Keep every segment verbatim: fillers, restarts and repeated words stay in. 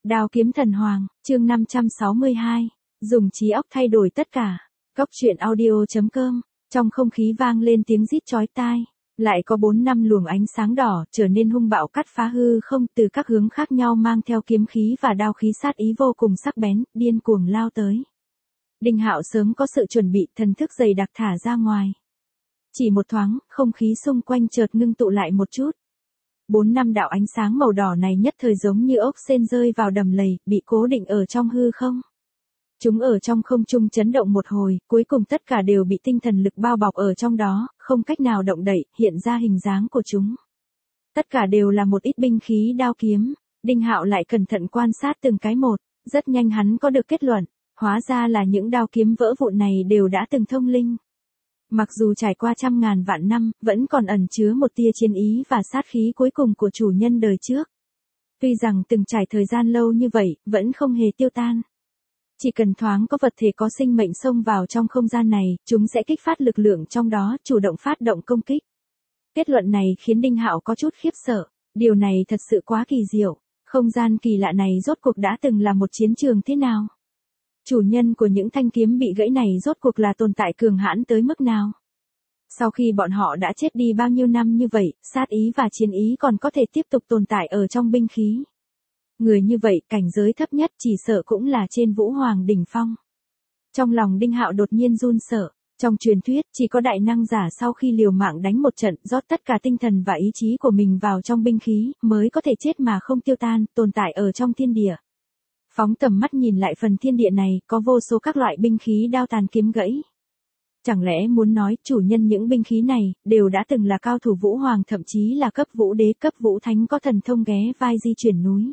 Đao kiếm thần hoàng, chương năm trăm sáu mươi hai, dùng trí óc thay đổi tất cả. Góc truyện audio chấm com, trong không khí vang lên tiếng rít chói tai. Lại có bốn năm luồng ánh sáng đỏ trở nên hung bạo cắt phá hư không từ các hướng khác nhau mang theo kiếm khí và đao khí sát ý vô cùng sắc bén, điên cuồng lao tới. Đinh Hạo sớm có sự chuẩn bị, thần thức dày đặc thả ra ngoài. Chỉ một thoáng, không khí xung quanh chợt ngưng tụ lại một chút. Bốn năm đạo ánh sáng màu đỏ này nhất thời giống như ốc sên rơi vào đầm lầy, bị cố định ở trong hư không. Chúng ở trong không trung chấn động một hồi, cuối cùng tất cả đều bị tinh thần lực bao bọc ở trong đó, không cách nào động đậy, hiện ra hình dáng của chúng. Tất cả đều là một ít binh khí đao kiếm, Đinh Hạo lại cẩn thận quan sát từng cái một, rất nhanh hắn có được kết luận, hóa ra là những đao kiếm vỡ vụn này đều đã từng thông linh. Mặc dù trải qua trăm ngàn vạn năm, vẫn còn ẩn chứa một tia chiến ý và sát khí cuối cùng của chủ nhân đời trước. Tuy rằng từng trải thời gian lâu như vậy, vẫn không hề tiêu tan. Chỉ cần thoáng có vật thể có sinh mệnh xông vào trong không gian này, chúng sẽ kích phát lực lượng trong đó, chủ động phát động công kích. Kết luận này khiến Đinh Hạo có chút khiếp sợ, điều này thật sự quá kỳ diệu, không gian kỳ lạ này rốt cuộc đã từng là một chiến trường thế nào? Chủ nhân của những thanh kiếm bị gãy này rốt cuộc là tồn tại cường hãn tới mức nào? Sau khi bọn họ đã chết đi bao nhiêu năm như vậy, sát ý và chiến ý còn có thể tiếp tục tồn tại ở trong binh khí. Người như vậy, cảnh giới thấp nhất chỉ sợ cũng là trên Vũ Hoàng đỉnh phong. Trong lòng Đinh Hạo đột nhiên run sợ, trong truyền thuyết chỉ có đại năng giả sau khi liều mạng đánh một trận, rót tất cả tinh thần và ý chí của mình vào trong binh khí, mới có thể chết mà không tiêu tan, tồn tại ở trong thiên địa. Phóng tầm mắt nhìn lại phần thiên địa này, có vô số các loại binh khí đao tàn kiếm gãy. Chẳng lẽ muốn nói, chủ nhân những binh khí này, đều đã từng là cao thủ Vũ Hoàng, thậm chí là cấp Vũ Đế, cấp Vũ Thánh, có thần thông ghé vai di chuyển núi.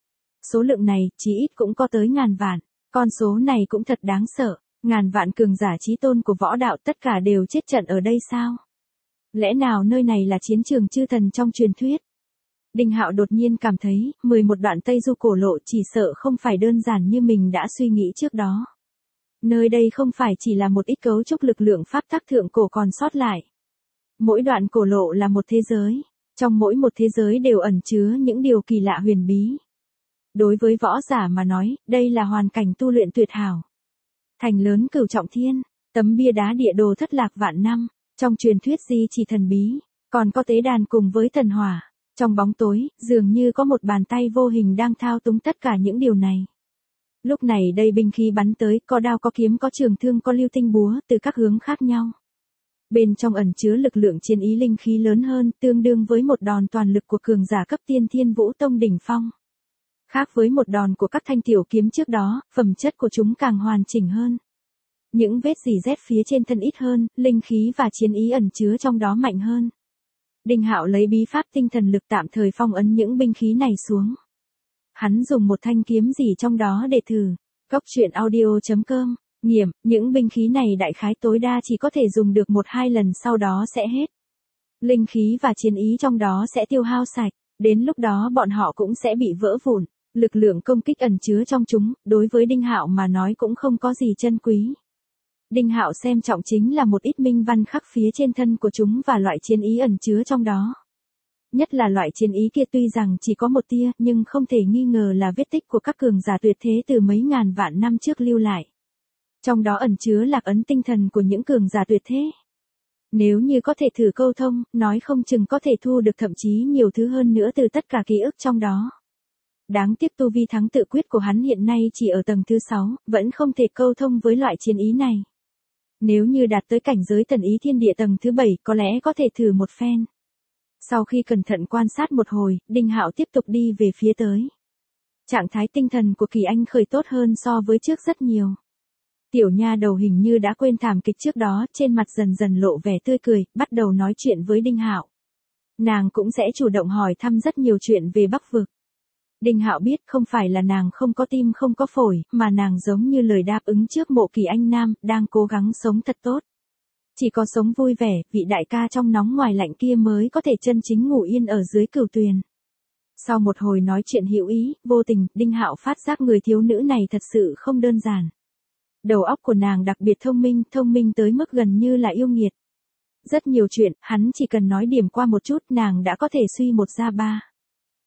Số lượng này, chí ít cũng có tới ngàn vạn, con số này cũng thật đáng sợ, ngàn vạn cường giả chí tôn của võ đạo tất cả đều chết trận ở đây sao? Lẽ nào nơi này là chiến trường chư thần trong truyền thuyết? Đinh Hạo đột nhiên cảm thấy, mười một đoạn Tây Du cổ lộ chỉ sợ không phải đơn giản như mình đã suy nghĩ trước đó. Nơi đây không phải chỉ là một ít cấu trúc lực lượng pháp tắc thượng cổ còn sót lại. Mỗi đoạn cổ lộ là một thế giới, trong mỗi một thế giới đều ẩn chứa những điều kỳ lạ huyền bí. Đối với võ giả mà nói, đây là hoàn cảnh tu luyện tuyệt hảo. Thành lớn cửu trọng thiên, tấm bia đá địa đồ thất lạc vạn năm, trong truyền thuyết di chỉ thần bí, còn có tế đàn cùng với thần hỏa. Trong bóng tối, dường như có một bàn tay vô hình đang thao túng tất cả những điều này. Lúc này đây binh khí bắn tới, có đao có kiếm có trường thương có lưu tinh búa, từ các hướng khác nhau. Bên trong ẩn chứa lực lượng chiến ý linh khí lớn hơn, tương đương với một đòn toàn lực của cường giả cấp tiên Thiên Vũ Tông đỉnh phong. Khác với một đòn của các thanh tiểu kiếm trước đó, phẩm chất của chúng càng hoàn chỉnh hơn. Những vết rỉ rét phía trên thân ít hơn, linh khí và chiến ý ẩn chứa trong đó mạnh hơn. Đinh Hạo lấy bí pháp tinh thần lực tạm thời phong ấn những binh khí này xuống. Hắn dùng một thanh kiếm gì trong đó để thử. Góc truyện audio chấm com, nghiệm, những binh khí này đại khái tối đa chỉ có thể dùng được một hai lần sau đó sẽ hết. Linh khí và chiến ý trong đó sẽ tiêu hao sạch, đến lúc đó bọn họ cũng sẽ bị vỡ vụn. Lực lượng công kích ẩn chứa trong chúng, đối với Đinh Hạo mà nói cũng không có gì chân quý. Đinh Hạo xem trọng chính là một ít minh văn khắc phía trên thân của chúng và loại chiến ý ẩn chứa trong đó. Nhất là loại chiến ý kia tuy rằng chỉ có một tia, nhưng không thể nghi ngờ là vết tích của các cường giả tuyệt thế từ mấy ngàn vạn năm trước lưu lại. Trong đó ẩn chứa lạc ấn tinh thần của những cường giả tuyệt thế. Nếu như có thể thử câu thông, nói không chừng có thể thu được thậm chí nhiều thứ hơn nữa từ tất cả ký ức trong đó. Đáng tiếc tu vi thắng tự quyết của hắn hiện nay chỉ ở tầng thứ sáu, vẫn không thể câu thông với loại chiến ý này. Nếu như đạt tới cảnh giới tần ý thiên địa tầng thứ bảy, có lẽ có thể thử một phen. Sau khi cẩn thận quan sát một hồi, Đinh Hạo tiếp tục đi về phía tới. Trạng thái tinh thần của Kỳ Anh khởi tốt hơn so với trước rất nhiều. Tiểu nha đầu hình như đã quên thảm kịch trước đó, trên mặt dần dần lộ vẻ tươi cười, bắt đầu nói chuyện với Đinh Hạo. Nàng cũng sẽ chủ động hỏi thăm rất nhiều chuyện về Bắc Vực. Đinh Hạo biết không phải là nàng không có tim không có phổi, mà nàng giống như lời đáp ứng trước Mộ Kỳ Anh Nam, đang cố gắng sống thật tốt. Chỉ có sống vui vẻ, vị đại ca trong nóng ngoài lạnh kia mới có thể chân chính ngủ yên ở dưới cửu tuyền. Sau một hồi nói chuyện hữu ý, vô tình, Đinh Hạo phát giác người thiếu nữ này thật sự không đơn giản. Đầu óc của nàng đặc biệt thông minh, thông minh tới mức gần như là yêu nghiệt. Rất nhiều chuyện, hắn chỉ cần nói điểm qua một chút nàng đã có thể suy một ra ba.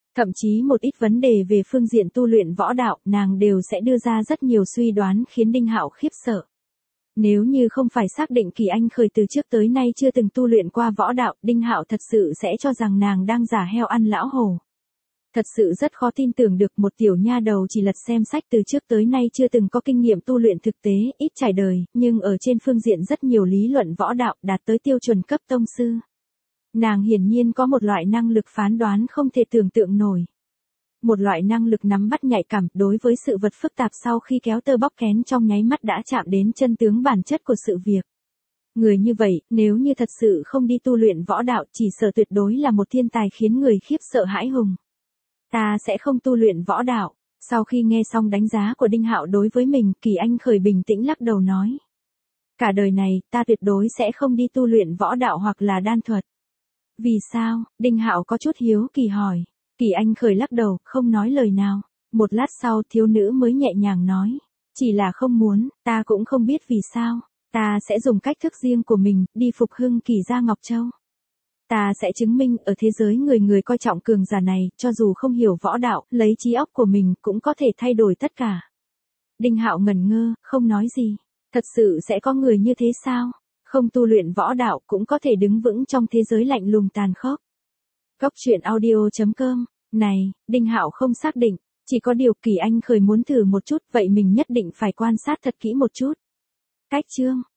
Thậm chí một ít vấn đề về phương diện tu luyện võ đạo, nàng đều sẽ đưa ra rất nhiều suy đoán khiến Đinh Hạo khiếp sợ. Nếu như không phải xác định Kỳ Anh Khởi từ trước tới nay chưa từng tu luyện qua võ đạo, Đinh Hạo thật sự sẽ cho rằng nàng đang giả heo ăn lão hổ. Thật sự rất khó tin tưởng được một tiểu nha đầu chỉ lật xem sách từ trước tới nay chưa từng có kinh nghiệm tu luyện thực tế, ít trải đời, nhưng ở trên phương diện rất nhiều lý luận võ đạo đạt tới tiêu chuẩn cấp tông sư. Nàng hiển nhiên có một loại năng lực phán đoán không thể tưởng tượng nổi. Một loại năng lực nắm bắt nhạy cảm đối với sự vật phức tạp sau khi kéo tơ bóc kén trong nháy mắt đã chạm đến chân tướng bản chất của sự việc. Người như vậy, nếu như thật sự không đi tu luyện võ đạo chỉ sợ tuyệt đối là một thiên tài khiến người khiếp sợ hãi hùng. Ta sẽ không tu luyện võ đạo. Sau khi nghe xong đánh giá của Đinh Hạo đối với mình, Kỳ Anh Khởi bình tĩnh lắc đầu nói. Cả đời này, ta tuyệt đối sẽ không đi tu luyện võ đạo hoặc là đan thuật. Vì sao? Đinh Hạo có chút hiếu kỳ hỏi. Kỳ Anh Khởi lắc đầu, không nói lời nào. Một lát sau thiếu nữ mới nhẹ nhàng nói. Chỉ là không muốn, ta cũng không biết vì sao. Ta sẽ dùng cách thức riêng của mình, đi phục hưng Kỳ gia Ngọc Châu. Ta sẽ chứng minh ở thế giới người người coi trọng cường giả này, cho dù không hiểu võ đạo, lấy trí óc của mình cũng có thể thay đổi tất cả. Đinh Hạo ngẩn ngơ, không nói gì. Thật sự sẽ có người như thế sao? Không tu luyện võ đạo cũng có thể đứng vững trong thế giới lạnh lùng tàn khốc. Góc truyện audio chấm com. Này, Đinh Hạo không xác định, chỉ có điều Kỳ Anh Khởi muốn thử một chút, vậy mình nhất định phải quan sát thật kỹ một chút. Cách chương